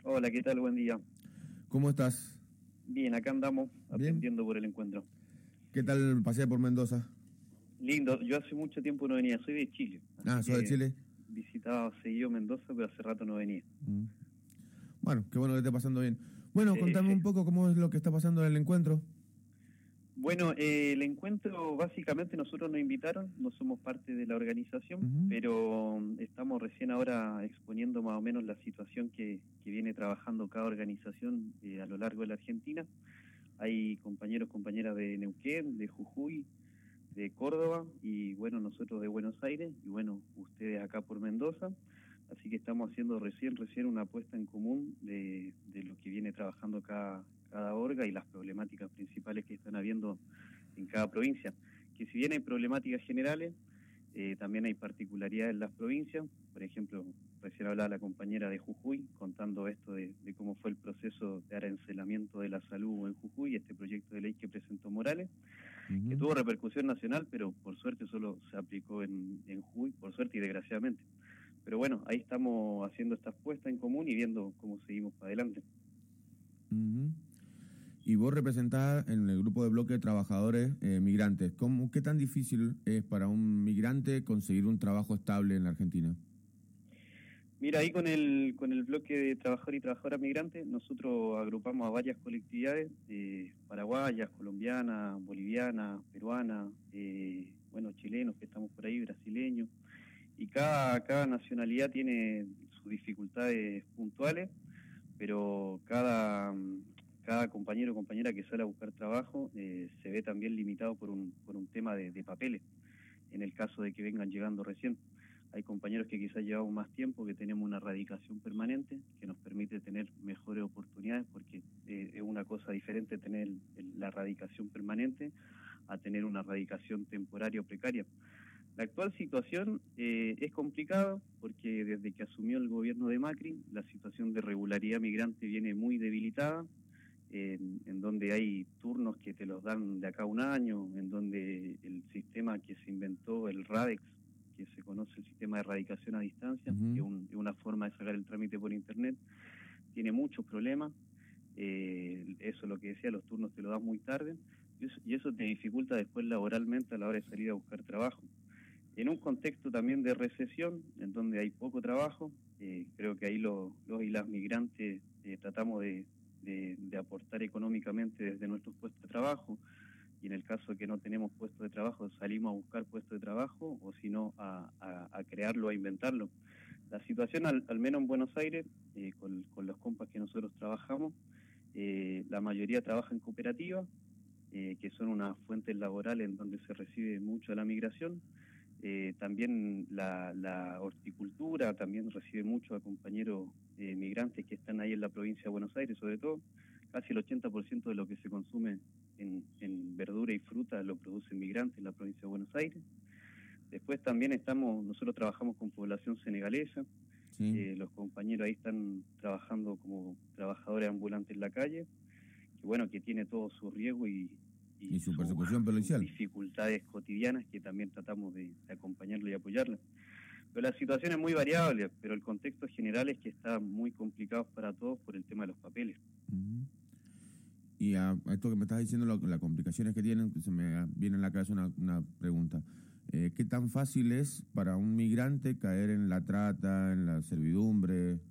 Hola, ¿qué tal? Buen día. ¿Cómo estás? Bien, acá andamos Bien. atendiendo por el encuentro. ¿Qué tal pasea por Mendoza? Lindo, yo hace mucho tiempo no venía, soy de Chile, Ah, así ¿sos de que Chile? visitaba seguido Mendoza, pero hace rato no venía. Mm. Bueno, qué bueno que esté pasando bien. Bueno, contame Sí. un poco cómo es lo que está pasando en el encuentro. Bueno, el encuentro básicamente nosotros nos invitaron, no somos parte de la organización, Ujú, pero estamos recién ahora exponiendo más o menos la situación que viene trabajando cada organización a lo largo de la Argentina. Hay compañeros, compañeras de Neuquén, de Jujuy, de Córdoba y bueno, nosotros de Buenos Aires y bueno, ustedes acá por Mendoza. Así que estamos haciendo recién una apuesta en común de lo que viene trabajando cada orga y las problemáticas principales que están habiendo en cada provincia. Que si bien hay problemáticas generales, también hay particularidades en las provincias. Por ejemplo, recién hablaba la compañera de Jujuy contando esto de cómo fue el proceso de arancelamiento de la salud en Jujuy, este proyecto de ley que presentó Morales, que ujú. tuvo repercusión nacional, pero por suerte solo se aplicó en Jujuy, por suerte y desgraciadamente. Pero bueno, ahí estamos haciendo esta apuesta en común y viendo cómo seguimos para adelante. Ujú. Y vos representás en el grupo de bloque de trabajadores migrantes. ¿Qué tan difícil es para un migrante conseguir un trabajo estable en la Argentina? Mira, ahí con el bloque de trabajador y trabajadora migrantes, nosotros agrupamos a varias colectividades, paraguayas, colombianas, bolivianas, peruanas, bueno, chilenos que estamos por ahí, brasileños, y cada nacionalidad tiene sus dificultades puntuales, pero cada compañero o compañera que sale a buscar trabajo se ve también limitado por un tema de papeles, en el caso de que vengan llegando recién. Hay compañeros que quizás llevamos más tiempo, que tenemos una radicación permanente, que nos permite tener mejores oportunidades, porque es una cosa diferente tener la radicación permanente a tener una radicación temporaria o precaria. La actual situación es complicada porque desde que asumió el gobierno de Macri, la situación de regularidad migrante viene muy debilitada, en donde hay turnos que te los dan de acá a un año, en donde el sistema que se inventó, el RADEX, que se conoce el sistema de erradicación a distancia, que Ujú. es una forma de sacar el trámite por internet, tiene muchos problemas. Eso es lo que decía, los turnos te lo das muy tarde, y eso te dificulta después laboralmente a la hora de salir a buscar trabajo. En un contexto también de recesión, en donde hay poco trabajo, creo que ahí los y las migrantes tratamos de aportar económicamente desde nuestros puestos de trabajo, y en el caso de que no tenemos puestos de trabajo, salimos a buscar puestos de trabajo, o si no, a crearlo, a inventarlo. La situación, al menos en Buenos Aires, con los compas que nosotros trabajamos, la mayoría trabaja en cooperativas, que son unas fuentes laborales en donde se recibe mucho la migración. También la horticultura también recibe mucho a compañeros migrantes que están ahí en la provincia de Buenos Aires, sobre todo. Casi el 80% de lo que se consume en verdura y fruta lo producen migrantes en la provincia de Buenos Aires. Después también nosotros trabajamos con población senegalesa. Sí. Los compañeros ahí están trabajando como trabajadores ambulantes en la calle, que bueno, que tiene todo su riesgo Y y su sus persecución policial. dificultades cotidianas, que también tratamos de acompañarlo y apoyarlo. Pero la situación es muy variable, pero el contexto general es que está muy complicado para todos por el tema de los papeles. Ujú. Y a esto que me estás diciendo, las complicaciones que tienen, se me viene en la cabeza una pregunta. ¿Qué tan fácil es para un migrante caer en la trata, en la servidumbre?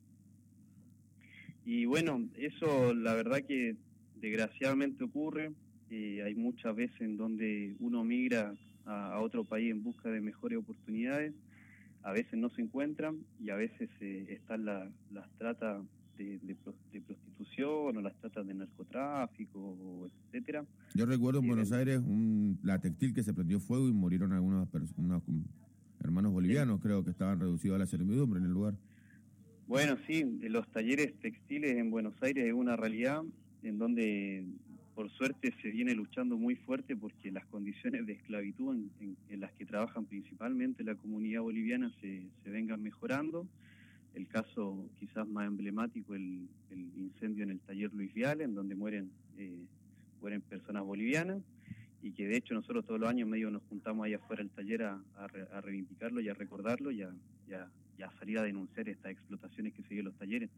Y bueno, eso la verdad que desgraciadamente ocurre. Hay muchas veces en donde uno migra a otro país en busca de mejores oportunidades, a veces no se encuentran y a veces están las tratas de prostitución o las tratas de narcotráfico, etcétera. Yo recuerdo en Eh, Buenos Aires la textil que se prendió fuego y murieron unos hermanos sí. bolivianos, creo que estaban reducidos a la servidumbre en el lugar. Bueno, sí, los talleres textiles en Buenos Aires es una realidad en donde por suerte se viene luchando muy fuerte porque las condiciones de esclavitud en las que trabajan principalmente la comunidad boliviana se vengan mejorando. El caso quizás más emblemático, el incendio en el taller Luis Viale, en donde mueren personas bolivianas, y que de hecho nosotros todos los años medio nos juntamos ahí afuera del taller a reivindicarlo y a recordarlo y a salir a denunciar estas explotaciones que siguen los talleres.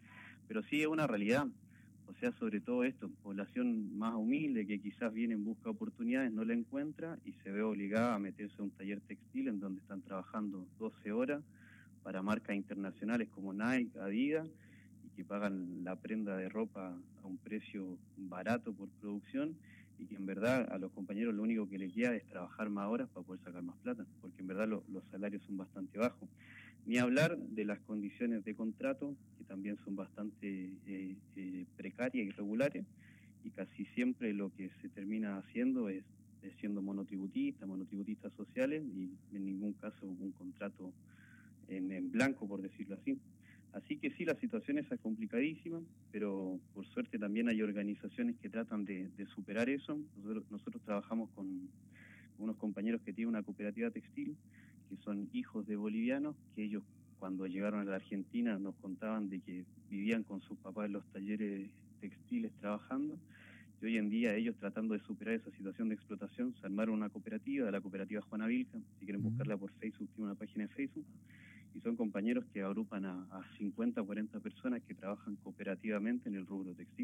pero sí es una realidad. O sea, sobre todo esto, población más humilde que quizás viene en busca de oportunidades, no la encuentra y se ve obligada a meterse a un taller textil en donde están trabajando 12 horas para marcas internacionales como Nike, Adidas, y que pagan la prenda de ropa a un precio barato por producción, y que en verdad a los compañeros lo único que les queda es trabajar más horas para poder sacar más plata, porque en verdad los salarios son bastante bajos. Ni hablar de las condiciones de contrato, que también son bastante precarias y irregulares, y casi siempre lo que se termina haciendo es siendo monotributistas sociales, y en ningún caso un contrato en blanco, por decirlo así. Así que sí, la situación es complicadísima, pero por suerte también hay organizaciones que tratan de superar eso. Nosotros trabajamos con unos compañeros que tienen una cooperativa textil, que son hijos de bolivianos, que ellos cuando llegaron a la Argentina nos contaban de que vivían con sus papás en los talleres textiles trabajando, y hoy en día ellos, tratando de superar esa situación de explotación, se armaron una cooperativa, la cooperativa Juana Vilca. Si quieren buscarla por Facebook, tiene una página de Facebook, y son compañeros que agrupan a 50 o 40 personas que trabajan cooperativamente en el rubro textil.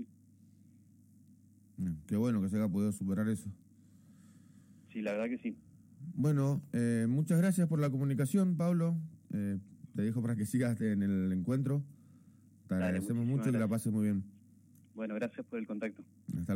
Qué bueno que se haya podido superar eso. Sí, la verdad que sí. Bueno, muchas gracias por la comunicación, Pablo. Te dejo para que sigas en el encuentro. Te agradecemos mucho y que la pases muy bien. Bueno, gracias por el contacto. Hasta